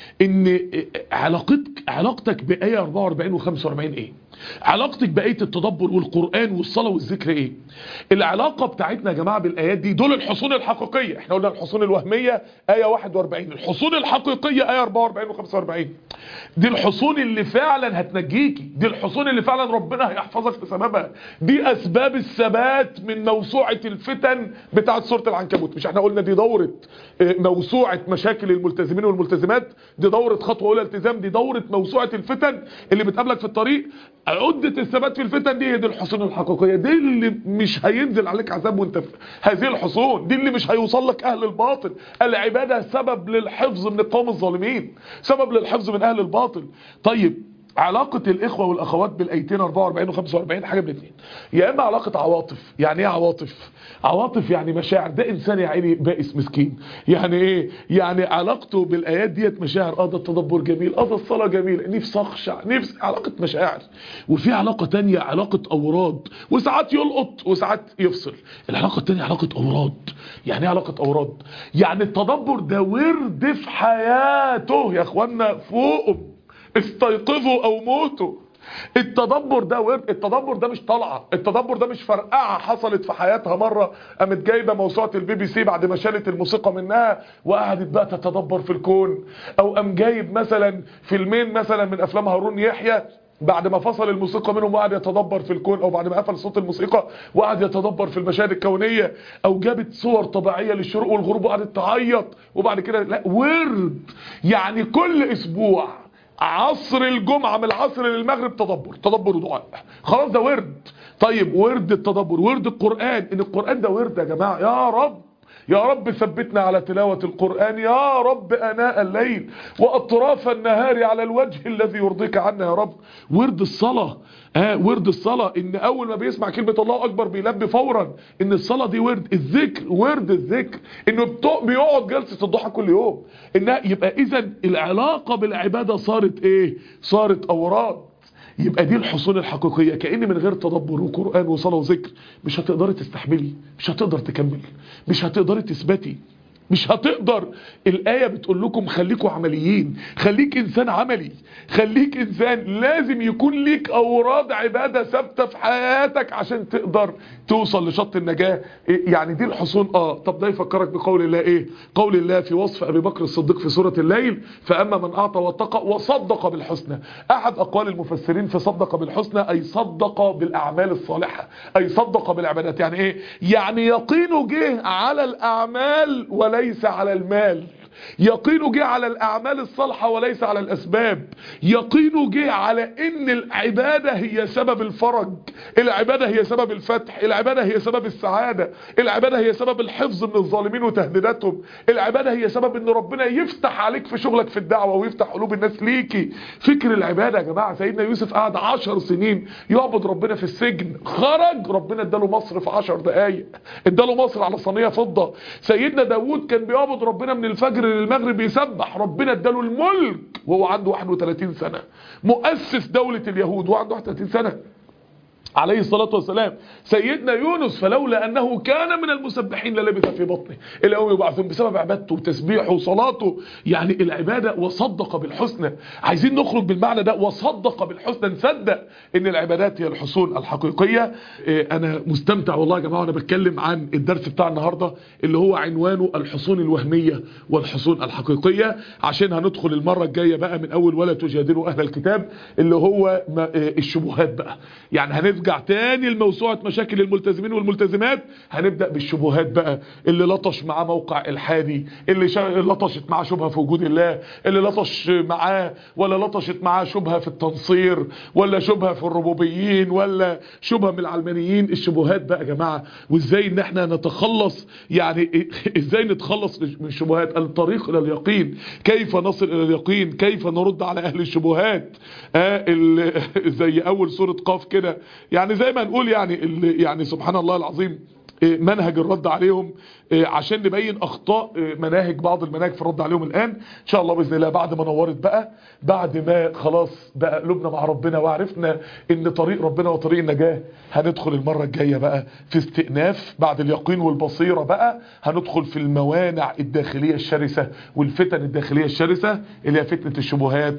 ان علاقتك علاقتك بآية اربعة واربعين و خمسة واربعين ايه؟ علاقتك بآية التدبر والقرآن والصلاة والذكر ايه؟ العلاقة بتاعتنا يا جماعة بالآيات دي، دول الحصون الحقيقية. احنا قلنا الحصون الوهمية آية واحد واربعين، الحصون الحقيقية آية اربعة واربعين و خمسة واربعين. دي الحصون اللي فعلا هتنجيكي، دي الحصون اللي فعلا ربنا هيحفظك بسببها. دي اسباب الثبات من موسوعة الفتن بتاعت سورة العنكبوت. مش احنا قلنا دي دورة موسوعة مشاكل الملتزمين والملتزمات، دي دورة خطوة اولى التزام، دي دورة موسوعة الفتن اللي بتقابلك في الطريق. عدة الثبات في الفتن دي هي دي الحصون الحقيقية، دي اللي مش هينزل عليك عذاب وانت في هذه الحصون، دي اللي مش هيوصل لك اهل الباطل. العبادة سبب للحفظ من القوم الظالمين، سبب للحفظ من اهل الباطل. طيب علاقة الاخوة والاخوات بالايتين اربعة واربعين و خمسة واربعين حاجة من الاثنين. يا اما علاقة عواطف. يعني ايه عواطف؟ عواطف يعني مشاعر. ده انسان يا عيني بائس مسكين. يعني ايه؟ يعني علاقته بالايات ديت مشاعر. اه ده التدبر جميل، اه ده الصلاة جميل، نفسي اخشع، نفسي. علاقة مشاعر. وفي علاقة تانية علاقة اوراد، وساعات يلقط وساعات يفصل. العلاقة التانية علاقة اوراد. يعني ايه علاقة اوراد؟ يعني التدبر ده ورد في حياته يا اخوانا، فوقه استيقظوا او موتوا. التدبر ده ورد. التدبر ده مش طلعه، التدبر ده مش فرقعه حصلت في حياتها مره قامت جايبه موسوعه البي بي سي بعد ما شالت الموسيقى منها وقعدت بقى تتدبر في الكون، او قام جايب مثلا فيلمين مثلا من افلام هارون يحيى بعد ما فصل الموسيقى منهم وقعد يتدبر في الكون، او بعد ما قفل صوت الموسيقى وقعد يتدبر في المشاهد الكونيه، او جابت صور طبيعيه للشروق والغروب وقعدت تعيط وبعد كده. لا ورد. يعني كل اسبوع عصر الجمعة من العصر للمغرب تدبر، تدبر ودعاء، خلاص ده ورد. طيب ورد التدبر، ورد القرآن، ان القرآن ده ورد يا جماعة. يا رب يا رب ثبتنا على تلاوة القرآن يا رب اناء الليل واطراف النهار على الوجه الذي يرضيك عنا يا رب. ورد الصلاة، اه ورد الصلاة، ان اول ما بيسمع كلمة الله اكبر بيلبي فورا، ان الصلاة دي ورد. الذكر ورد الذكر، انه بيقعد جلسة الضحى كل يوم. انها يبقى اذا العلاقة بالعبادة صارت ايه؟ صارت اوراد. يبقى دي الحصول الحقيقية. كأن من غير تدبر وقرآن وصلاة وذكر مش هتقدري تستحملي، مش هتقدر تكمل، مش هتقدري تثبتي، مش هتقدر. الآية بتقول لكم خليكوا عمليين، خليك إنسان عملي، خليك إنسان لازم يكون ليك أوراد عبادة ثابتة في حياتك عشان تقدر توصل لشط النجاة. يعني دي الحصول. آه طب ده يفكرك بقول الله إيه؟ قول الله في وصف أبي بكر الصديق في سورة الليل، فأما من أعطى واتقى وصدق بالحسنى. أحد أقوال المفسرين في صدق بالحسنى أي صدق بالأعمال الصالحة، أي صدق بالعبادات. يعني إيه؟ يعني يقينه جه على الأعمال وليس على المال. يقينه جه على الاعمال الصالحه وليس على الاسباب. يقينه جه على ان العباده هي سبب الفرج، العباده هي سبب الفتح، العباده هي سبب السعاده، العباده هي سبب الحفظ من الظالمين وتهديداتهم، العباده هي سبب ان ربنا يفتح عليك في شغلك في الدعوه ويفتح قلوب الناس ليكي. فكر العباده يا جماعه. سيدنا يوسف قعد عشر سنين يعبد ربنا في السجن، خرج ربنا اداله مصر في عشر دقايق، اداله مصر على صينيه فضه. سيدنا داوود كان بيعبد ربنا من الفجر للمغرب يسبح، ربنا اداله الملك وهو عنده واحد وثلاثين سنه، مؤسس دوله اليهود وعنده واحد وثلاثين سنه عليه الصلاة والسلام. سيدنا يونس فلولا أنه كان من المسبحين للبث في بطنه إلى يوم يبعثون، بسبب عبادته وتسبيحه وصلاته. يعني العبادة وصدق بالحسنى. عايزين نخرج بالمعنى ده، وصدق بالحسنى، نصدق إن العبادات هي الحصول الحقيقية. أنا مستمتع والله يا جماعة وأنا بتكلم عن الدرس بتاع النهاردة اللي هو عنوانه الحصول الوهمية والحصول الحقيقية، عشان هندخل المرة الجاية بقى من أول ولا تجادلوا أهل الكتاب اللي هو الشبهات بقى. يعني هنبدأ نرجع تاني لموسوعة مشاكل الملتزمين والملتزمات. هنبدأ بالشبهات بقى، اللي لطش معاه موقع الحادي، اللي لطشت معاه شبهة في وجود الله، اللي لطش معاه ولا لطشت معاه شبهة في التنصير، ولا شبهة في الربوبيين، ولا شبهة من العلمانيين. الشبهات بقى يا جماعة، وازاي ان احنا نتخلص، يعني ازاي نتخلص من الشبهات. الطريق الى اليقين، كيف نصل الى اليقين، كيف نرد على اهل الشبهات. آه زي اول سورة قاف كده، يعني زي ما نقول يعني يعني سبحان الله العظيم منهج الرد عليهم، عشان نبين اخطاء مناهج بعض المناهج في الرد عليهم الان ان شاء الله باذن الله. بعد ما نورت بقى، بعد ما خلاص بقى قلوبنا مع ربنا وعرفنا ان طريق ربنا وطريق النجاه، هندخل المره الجايه بقى في استئناف. بعد اليقين والبصيره بقى هندخل في الموانع الداخليه الشرسه والفتن الداخليه الشرسه، اللي هي فتنه الشبهات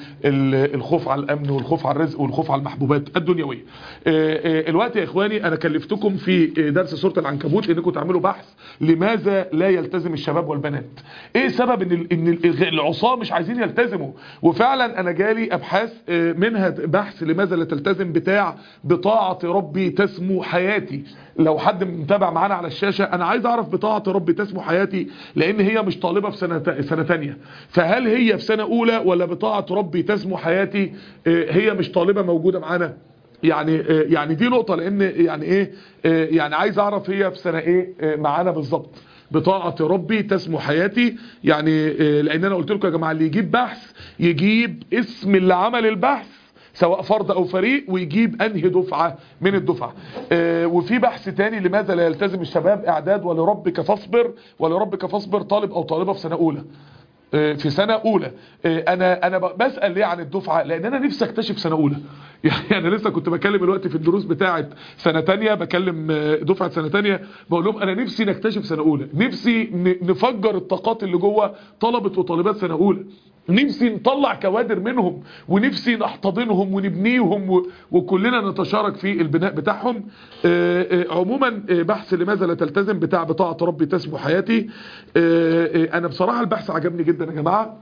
والخوف على الامن والخوف على الرزق والخوف على المحبوبات الدنيويه. الوقت يا اخواني انا كلفتكم في درس سوره العنكبوت انكم تعملوا بحث لماذا لا يلتزم الشباب والبنات. ايه سبب ان ان العصاه مش عايزين يلتزموا؟ وفعلا انا جالي ابحاث، منها بحث لماذا لا تلتزم بتاع بطاعه ربي تسمو حياتي. لو حد متابع معانا على الشاشه، انا عايز اعرف بطاعه ربي تسمو حياتي، لان هي مش طالبه في سنه سنه ثانيه. فهل هي في سنه اولى ولا بطاعه ربي تسمو حياتي هي مش طالبه موجوده معانا؟ يعني يعني دي نقطة، لان يعني ايه يعني عايز اعرف هي في سنة ايه معانا بالظبط. بطاعة ربي تسمو حياتي، يعني لان انا قلت لكم يا جماعة اللي يجيب بحث يجيب اسم اللي عمل البحث سواء فرد او فريق، ويجيب انهي دفعة من الدفعة. وفي بحث تاني لماذا لا يلتزم الشباب اعداد ولربك فاصبر، ولربك فاصبر طالب او طالبة في سنة اولى. في سنة اولى انا انا بسأل ليه عن الدفعة، لان انا نفسي اكتشف سنة اولى. يعني انا لسه كنت بكلم الوقت في الدروس بتاعه سنة تانية، بكلم دفعة سنة تانية بقول لهم انا نفسي نكتشف سنة اولى، نفسي نفجر الطاقات اللي جوه طلبة وطالبات سنة اولى، نفسي نطلع كوادر منهم، ونفسي نحتضنهم ونبنيهم وكلنا نتشارك في البناء بتاعهم. عموما بحث لماذا لا تلتزم بتاع بطاعة ربي تسمو حياتي، انا بصراحة البحث عجبني جدا يا جماعة.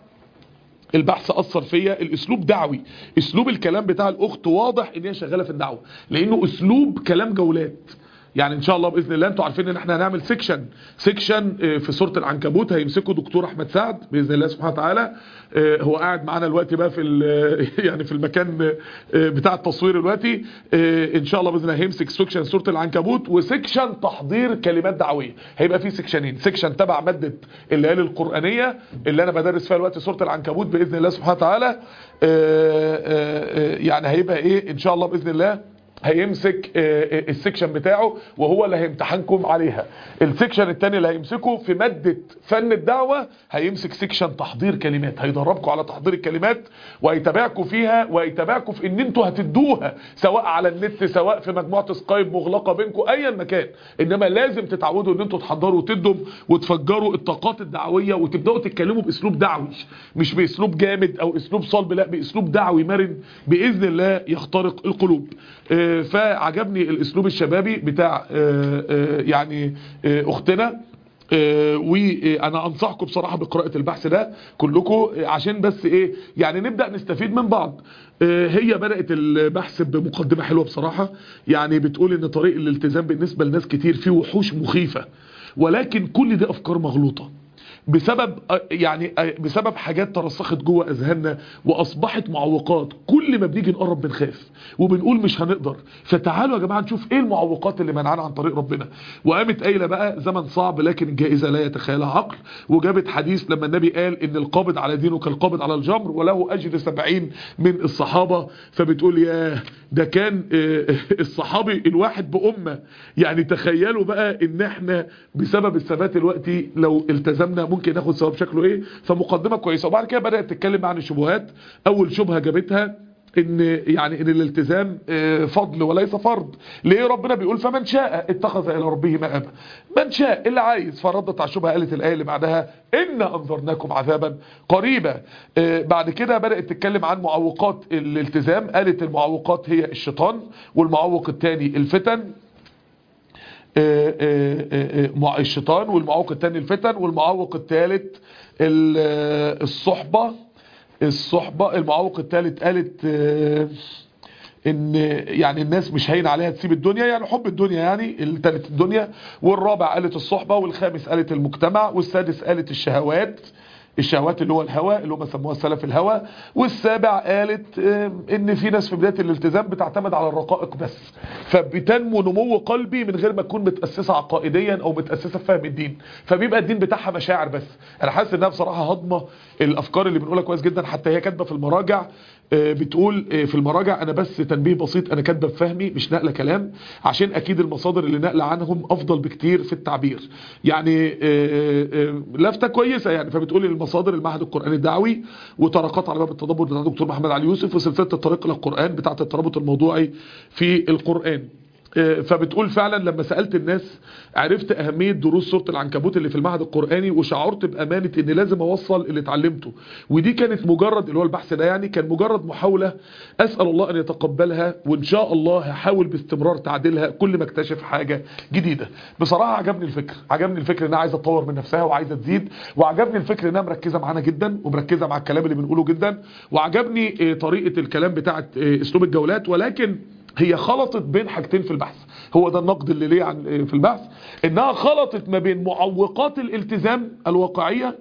البحث اثر فيا، الاسلوب دعوي، اسلوب الكلام بتاع الاخت واضح ان هي شغاله في الدعوه، لانه اسلوب كلام جولات. يعني ان شاء الله باذن الله انتوا عارفين ان احنا هنعمل سيكشن سيكشن في سوره العنكبوت، هيمسكه دكتور احمد سعد باذن الله سبحانه وتعالى. هو قاعد معانا دلوقتي بقى في يعني في المكان بتاع التصوير دلوقتي. ان شاء الله باذن الله هيمسك سيكشن سوره العنكبوت وسيكشن تحضير كلمات دعويه. هيبقى في سيكشنين، سيكشن تبع ماده الليالي القرانيه اللي انا بدرس فيها دلوقتي سوره العنكبوت باذن الله سبحانه وتعالى. يعني هيبقى ايه ان شاء الله باذن الله هيمسك السكشن بتاعه وهو اللي هيمتحنكم عليها. السكشن التاني اللي هيمسكه في مادة فن الدعوة هيمسك سكشن تحضير كلمات، هيدربكم على تحضير الكلمات وهيتابعكم فيها، وهيتابعكم في ان انتوا هتدوها سواء على النت سواء في مجموعة سكايب مغلقة بينكم ايا مكان. انما لازم تتعودوا ان انتوا تحضروا وتدوا وتفجروا الطاقات الدعوية وتبدأوا تتكلموا باسلوب دعوي، مش باسلوب جامد او اسلوب صلب، لا باسلوب دعوي مرن باذن الله يخترق القلوب. فعجبني الاسلوب الشبابي بتاع يعني اختنا، وانا انصحكم بصراحة بقراءة البحث ده كلكم، عشان بس ايه يعني نبدأ نستفيد من بعض. هي بدأت البحث بمقدمة حلوة بصراحة، يعني بتقول ان طريق الالتزام بالنسبة لناس كتير فيه وحوش مخيفة، ولكن كل دي افكار مغلوطة. بسبب يعني بسبب حاجات ترسخت جوه اذهاننا واصبحت معوقات. كل ما بنيجي نقرب بنخاف وبنقول مش هنقدر. فتعالوا يا جماعه نشوف ايه المعوقات اللي منعنا عن طريق ربنا. وقامت قايله بقى زمن صعب لكن الجائزه لا يتخيلها عقل. وجابت حديث لما النبي قال ان القابض على دينه كالقابض على الجمر وله اجر سبعين من الصحابه. فبتقول يا ده كان الصحابي الواحد بأمة. يعني تخيلوا بقى ان احنا بسبب الثبات الوقتي لو التزمنا ممكن ناخد ثواب شكله ايه. فمقدمة كويسة. وبعد كده بدأت تتكلم عن الشبهات. اول شبهة جابتها ان يعني ان الالتزام فضل وليس فرض. ليه ربنا بيقول فمن شاء اتخذ الى ربه مآبا. من شاء اللي عايز. فردت على الشبهه قالت الايه اللي بعدها ان انذرناكم عذابا قريبا. بعد كده بدات تتكلم عن معوقات الالتزام. قالت المعوقات هي الشيطان والمعوق الثاني الفتن. الشيطان والمعوق الثاني الفتن والمعوق الثالث الصحبه الصحبة. المعوق الثالث قالت اه ان يعني الناس مش هين عليها تسيب الدنيا يعني حب الدنيا يعني الثالث الدنيا. والرابع قالت الصحبة. والخامس قالت المجتمع. والسادس قالت الشهوات الشهوات اللي هو الهوى اللي هم سموها السلف الهوى. والسابع قالت اه ان في ناس في بداية الالتزام بتعتمد على الرقائق بس فبتنمو نمو قلبي من غير ما تكون متأسسة عقائديا او متأسسة في فهم الدين. فبيبقى الدين بتاعها مشاعر بس. انا حاسس انها بصراحة هضمة الافكار اللي بنقولها كويس جدا. حتى هي كاتبة في المراجع بتقول في المراجع انا بس تنبيه بسيط انا كاتبه بفهمي مش نقله كلام عشان اكيد المصادر اللي نقله عنهم افضل بكتير في التعبير. يعني لفته كويسه يعني. فبتقول المصادر المعهد القرآني الدعوي وطرقات على باب التدبر بتاع الدكتور محمد علي يوسف وسلسله الطريق الى القرآن بتاعه الترابط الموضوعي في القرآن. فبتقول فعلا لما سألت الناس عرفت أهمية دروس سورة العنكبوت اللي في المعهد القرآني وشعرت بأمانة ان لازم اوصل اللي اتعلمته. ودي كانت مجرد اللي هو البحث ده يعني كان مجرد محاولة أسأل الله أن يتقبلها. وإن شاء الله هحاول باستمرار تعديلها كل ما اكتشف حاجة جديدة. بصراحة عجبني الفكر عجبني الفكر انها عايزة تطور من نفسها وعايزة تزيد. وعجبني الفكر انها مركزة معانا جدا ومركزة مع الكلام اللي بنقوله جدا. وعجبني طريقة الكلام بتاعت اسلوب الجولات. ولكن هي خلطت بين حاجتين في البحث. هو ده النقد اللي ليه عن في البحث انها خلطت ما بين معوقات الالتزام الواقعية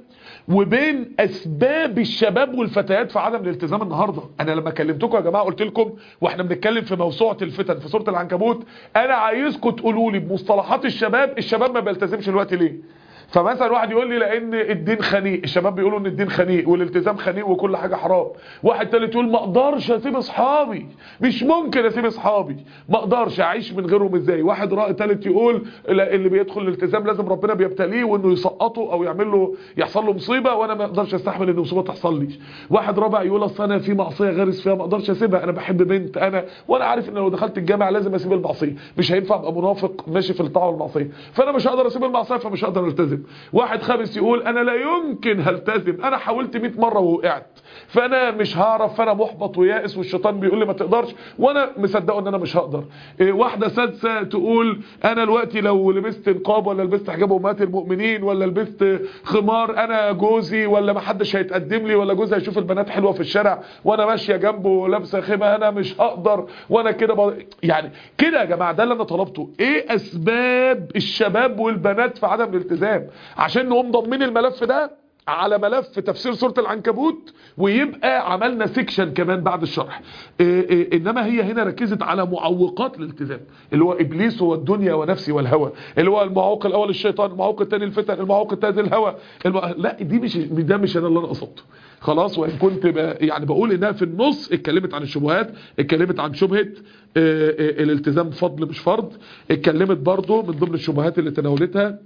وبين اسباب الشباب والفتيات في عدم الالتزام النهاردة. انا لما كلمتكم يا جماعة قلت لكم واحنا بنتكلم في موسوعة الفتن في سورة العنكبوت انا عايزكم تقولوا لي بمصطلحات الشباب الشباب ما بيلتزمش الوقت ليه. فمثلا واحد يقول لي لان الدين خنيق. الشباب بيقولوا ان الدين خنيق والالتزام خنيق وكل حاجه حرام. واحد تالت يقول ما اقدرش اسيب اصحابي مش ممكن اسيب اصحابي ما اقدرش اعيش من غيرهم ازاي. واحد رأي تالت يقول اللي بيدخل الالتزام لازم ربنا بيبتليه وانه يسقطه او يعمل له يحصل له مصيبه وانا ما اقدرش استحمل ان مصيبه تحصل لي. واحد رابع يقول اصل انا في معصيه غارس فيها ما اقدرش اسيبها انا بحب بنت انا وانا عارف ان لو دخلت الجامعه لازم اسيب المعصيه مش هينفع ابقى منافق ماشي في الطاعه والمعصيه فانا مش هقدر اسيب المعصيه فمش هقدر التزم. واحد خامس يقول انا لا يمكن هلتزم انا حاولت مئة مرة ووقعت فانا مش هعرف فانا محبط ويائس والشيطان بيقول لي ما تقدرش وانا مصدقه ان انا مش هقدر. إيه واحده سادسه تقول انا دلوقتي لو لبست نقاب ولا لبست حجاب امهات المؤمنين ولا لبست خمار انا جوزي ولا ما حدش هيتقدم لي ولا جوزي هيشوف البنات حلوه في الشارع وانا ماشيه جنبه لابسه خيمه انا مش هقدر وانا كده ب... يعني كده يا جماعه ده اللي انا طلبته. ايه اسباب الشباب والبنات في عدم الالتزام عشان نقوم ضمن الملف ده على ملف تفسير سورة العنكبوت ويبقى عملنا سيكشن كمان بعد الشرح. إيه إيه انما هي هنا ركزت على معوقات الالتزام اللي هو ابليس والدنيا ونفسي والهوى اللي هو المعوق الاول الشيطان المعوق الثاني الفتن المعوق الثالث الهوى الم... لا دي مش ده مش انا اللي انا قصدته خلاص. وان كنت ب... يعني بقول انها في النص اتكلمت عن الشبهات اتكلمت عن شبهة إيه إيه الالتزام فضل مش فرض. اتكلمت برضو من ضمن الشبهات اللي تناولتها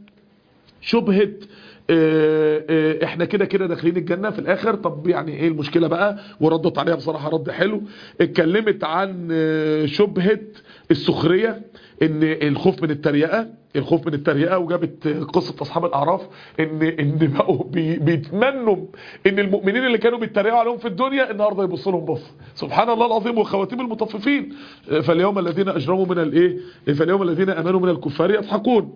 شبهة اه اه احنا كده كده داخلين الجنة في الاخر طب يعني ايه المشكلة بقى وردت عليها بصراحة رد حلو. اتكلمت عن اه شبهة السخرية ان الخوف من التريقة الخوف من التريقة وجابت قصة اصحاب الاعراف ان ان بقوا بي بيتمنوا ان المؤمنين اللي كانوا بيتريقوا عليهم في الدنيا النهارده يبصوا لهم بص سبحان الله العظيم وخواتيم المطففين فاليوم الذين اجرموا من الايه فاليوم الذين امنوا من الكفار يضحكون.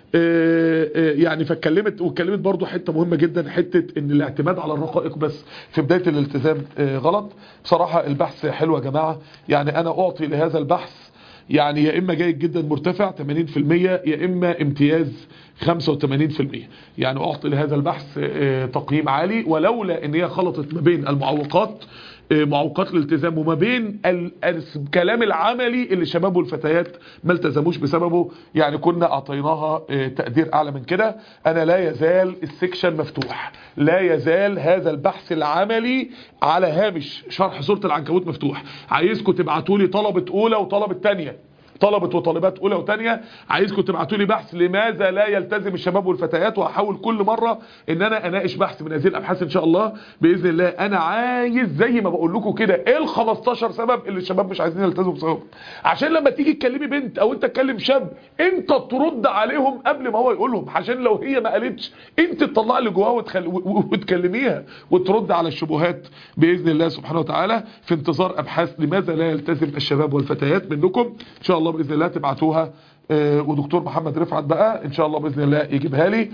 يعني فاتكلمت واتكلمت برضو حته مهمه جدا حته ان الاعتماد على الرقائق بس في بدايه الالتزام غلط. بصراحه البحث حلو يا جماعه يعني انا اعطي لهذا البحث يعني يا اما جيد جدا مرتفع ثمانين في المية يا اما امتياز خمسة وثمانين في المية. يعني اعطي لهذا البحث تقييم عالي، ولولا ان هي خلطت ما بين المعوقات معوقات الالتزام وما بين الكلام العملي اللي الشباب والفتيات ما التزموش بسببه، يعني كنا اعطيناها تقدير اعلى من كده. انا لا يزال السكشن مفتوح، لا يزال هذا البحث العملي على هامش شرح سورة العنكبوت مفتوح. عايزكم تبعتوا لي طلبة اولى وطلبة تانية، طلبة وطالبات اولى وثانيه، عايزكم تبعتوا لي بحث لماذا لا يلتزم الشباب والفتيات، وهحاول كل مره ان انا اناقش بحث من هذه الابحاث ان شاء الله باذن الله. انا عايز زي ما بقول لكم كده ايه ال خمستاشر سبب اللي الشباب مش عايزين يلتزموا بسببهم، عشان لما تيجي تكلمي بنت او انت تكلم شاب انت ترد عليهم قبل ما هو يقولهم، عشان لو هي ما قالتش انت تطلع اللي جواها وتخل... وتكلميها وترد على الشبهات باذن الله سبحانه وتعالى. في انتظار ابحاث لماذا لا يلتزم الشباب والفتيات منكم ان شاء الله باذن الله تبعتوها، آه ودكتور محمد رفعت بقى ان شاء الله باذن الله يجيبها لي.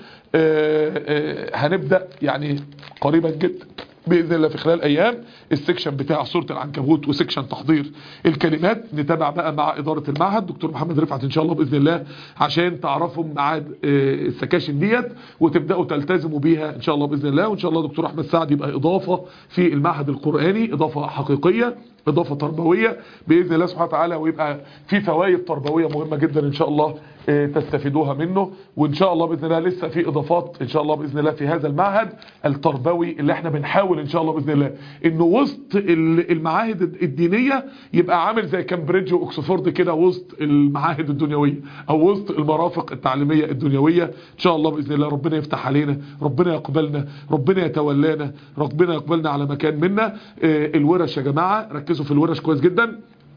آه آه هنبدا يعني قريبا جدا باذن الله في خلال ايام السكشن بتاع سوره العنكبوت وسكشن تحضير الكلمات. نتابع بقى مع اداره المعهد دكتور محمد رفعت ان شاء الله باذن الله عشان تعرفوا ميعاد السكاشن ديت وتبداوا تلتزموا بيها ان شاء الله باذن الله. وان شاء الله دكتور احمد سعد يبقى اضافه في المعهد القراني، اضافه حقيقيه، اضافه تربويه باذن الله سبحانه وتعالى، ويبقى في فوائد تربويه مهمه جدا ان شاء الله تستفيدوها منه. وان شاء الله باذن الله لسه في اضافات ان شاء الله باذن الله في هذا المعهد التربوي اللي احنا بنحاول ان شاء الله باذن الله انه وسط المعاهد الدينيه يبقى عامل زي كامبريدج واكسفورد كده وسط المعاهد الدنيويه او وسط المرافق التعليميه الدنيويه ان شاء الله باذن الله. ربنا يفتح علينا، ربنا يقبلنا، ربنا يتولانا، ربنا يقبلنا على مكان منا. الورش يا جماعه ركزوا في الورش كويس جدا،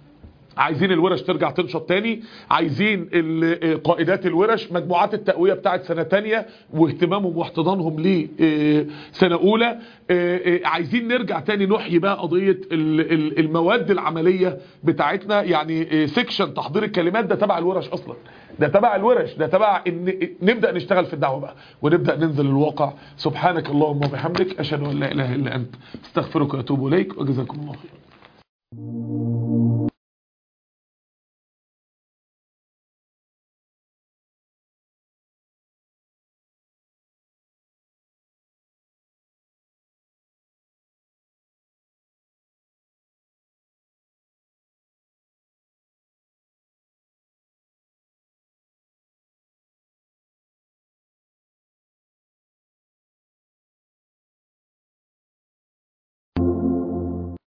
عايزين الورش ترجع تنشط تاني، عايزين قائدات الورش مجموعات التقوية بتاعت سنة تانية واهتمامهم واحتضانهم لسنة اولى، عايزين نرجع تاني نحيي بقى قضية المواد العملية بتاعتنا. يعني سيكشن تحضير الكلمات ده تبع الورش اصلا، ده تبع الورش، ده تبع ان نبدأ نشتغل في الدعوة بقى ونبدأ ننزل الواقع. سبحانك اللهم وبحمدك اشهد ان لا اله الا انت استغفرك واتوب اليك وجزاكم الله خير.